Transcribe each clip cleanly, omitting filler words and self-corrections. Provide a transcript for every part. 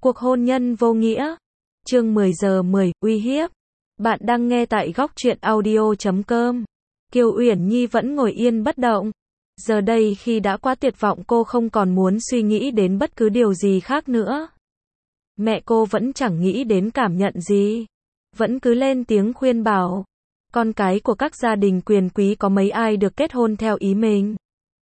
Cuộc hôn nhân vô nghĩa. Chương 10 giờ 10, uy hiếp. Bạn đang nghe tại góc truyện audio.com. Kiều Uyển Nhi vẫn ngồi yên bất động. Giờ đây khi đã quá tuyệt vọng, cô không còn muốn suy nghĩ đến bất cứ điều gì khác nữa. Mẹ cô vẫn chẳng nghĩ đến cảm nhận gì. Vẫn cứ lên tiếng khuyên bảo. Con cái của các gia đình quyền quý có mấy ai được kết hôn theo ý mình.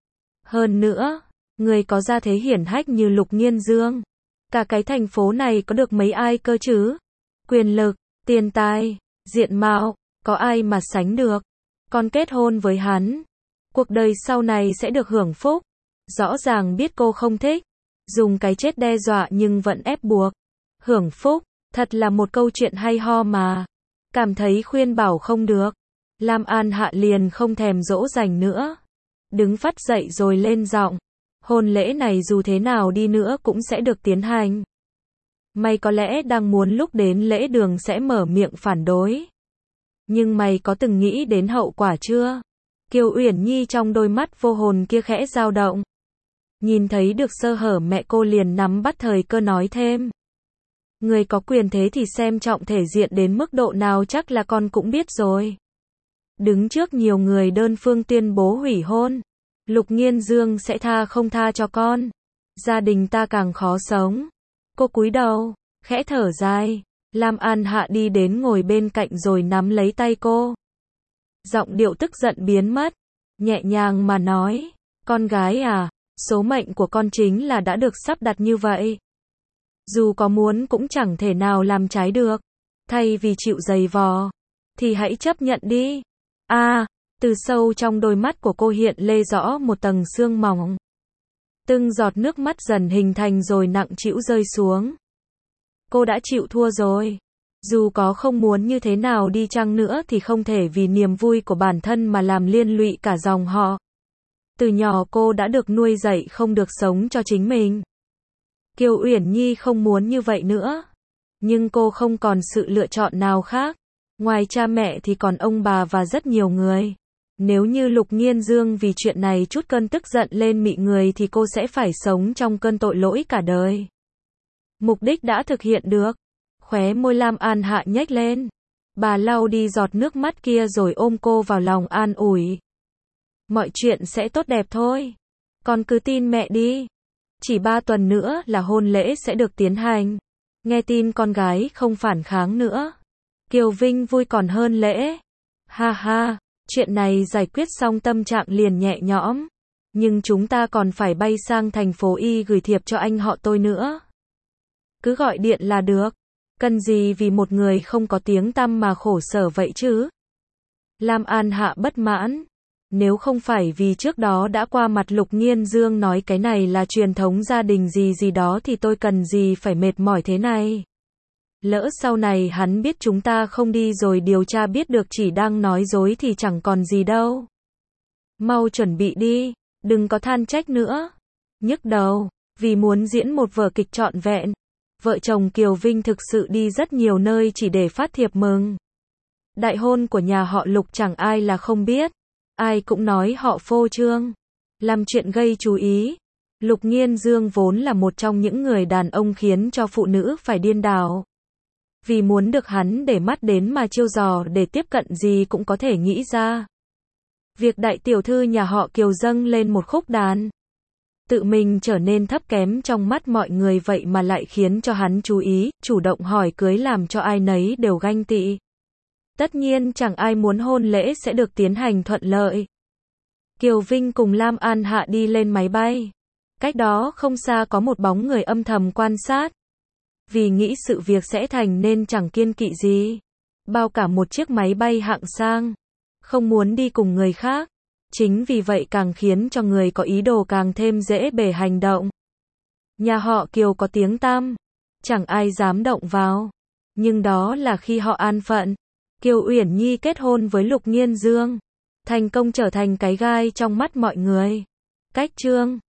Hơn nữa, người có gia thế hiển hách như Lục Nghiên Dương. Cả cái thành phố này có được mấy ai cơ chứ? Quyền lực, tiền tài, diện mạo, có ai mà sánh được? Con kết hôn với hắn, cuộc đời sau này sẽ được hưởng phúc. Rõ ràng biết cô không thích, dùng cái chết đe dọa nhưng vẫn ép buộc. Hưởng phúc, thật là một câu chuyện hay ho mà. Cảm thấy khuyên bảo không được, Lam An Hạ liền không thèm dỗ dành nữa. Đứng phắt dậy rồi lên giọng. Hôn lễ này dù thế nào đi nữa cũng sẽ được tiến hành. Mày có lẽ đang muốn lúc đến lễ đường sẽ mở miệng phản đối. Nhưng mày có từng nghĩ đến hậu quả chưa? Kiều Uyển Nhi trong đôi mắt vô hồn kia khẽ dao động. Nhìn thấy được sơ hở mẹ cô liền nắm bắt thời cơ nói thêm. Người có quyền thế thì xem trọng thể diện đến mức độ nào chắc là con cũng biết rồi. Đứng trước nhiều người đơn phương tuyên bố hủy hôn. Lục Nghiên Dương sẽ tha không tha cho con. Gia đình ta càng khó sống. Cô cúi đầu, khẽ thở dài. Lam An Hạ đi đến ngồi bên cạnh rồi nắm lấy tay cô. Giọng điệu tức giận biến mất. Nhẹ nhàng mà nói. Con gái à, số mệnh của con chính là đã được sắp đặt như vậy. Dù có muốn cũng chẳng thể nào làm trái được. Thay vì chịu giày vò, thì hãy chấp nhận đi. Từ sâu trong đôi mắt của cô hiện lê rõ một tầng sương mỏng. Từng giọt nước mắt dần hình thành rồi nặng trĩu rơi xuống. Cô đã chịu thua rồi. Dù có không muốn như thế nào đi chăng nữa thì không thể vì niềm vui của bản thân mà làm liên lụy cả dòng họ. Từ nhỏ cô đã được nuôi dạy không được sống cho chính mình. Kiều Uyển Nhi không muốn như vậy nữa. Nhưng cô không còn sự lựa chọn nào khác. Ngoài cha mẹ thì còn ông bà và rất nhiều người. Nếu như Lục Nghiên Dương vì chuyện này chút cơn tức giận lên mị người thì cô sẽ phải sống trong cơn tội lỗi cả đời. Mục đích đã thực hiện được. Khóe môi Lam An Hạ nhếch lên. Bà lau đi giọt nước mắt kia rồi ôm cô vào lòng an ủi. Mọi chuyện sẽ tốt đẹp thôi. Con cứ tin mẹ đi. Chỉ 3 tuần nữa là hôn lễ sẽ được tiến hành. Nghe tin con gái không phản kháng nữa. Kiều Vinh vui còn hơn lễ. Ha ha. Chuyện này giải quyết xong tâm trạng liền nhẹ nhõm. Nhưng chúng ta còn phải bay sang thành phố Y gửi thiệp cho anh họ tôi nữa. Cứ gọi điện là được. Cần gì vì một người không có tiếng tăm mà khổ sở vậy chứ? Lam An Hạ bất mãn. Nếu không phải vì trước đó đã qua mặt Lục Nghiên Dương nói cái này là truyền thống gia đình gì gì đó thì tôi cần gì phải mệt mỏi thế này. Lỡ sau này hắn biết chúng ta không đi rồi điều tra biết được chỉ đang nói dối thì chẳng còn gì đâu. Mau chuẩn bị đi, đừng có than trách nữa. Nhức đầu, vì muốn diễn một vở kịch trọn vẹn. Vợ chồng Kiều Vinh thực sự đi rất nhiều nơi chỉ để phát thiệp mừng. Đại hôn của nhà họ Lục chẳng ai là không biết. Ai cũng nói họ phô trương. Làm chuyện gây chú ý. Lục Nghiên Dương vốn là một trong những người đàn ông khiến cho phụ nữ phải điên đảo. Vì muốn được hắn để mắt đến mà chiêu dò để tiếp cận gì cũng có thể nghĩ ra. Việc đại tiểu thư nhà họ Kiều dâng lên một khúc đàn. Tự mình trở nên thấp kém trong mắt mọi người vậy mà lại khiến cho hắn chú ý, chủ động hỏi cưới làm cho ai nấy đều ganh tị. Tất nhiên chẳng ai muốn hôn lễ sẽ được tiến hành thuận lợi. Kiều Vinh cùng Lam An Hạ đi lên máy bay. Cách đó không xa có một bóng người âm thầm quan sát. Vì nghĩ sự việc sẽ thành nên chẳng kiêng kỵ gì. Bao cả một chiếc máy bay hạng sang. Không muốn đi cùng người khác. Chính vì vậy càng khiến cho người có ý đồ càng thêm dễ bề hành động. Nhà họ Kiều có tiếng tăm. Chẳng ai dám động vào. Nhưng đó là khi họ an phận. Kiều Uyển Nhi kết hôn với Lục Nghiên Dương. Thành công trở thành cái gai trong mắt mọi người. Cách chương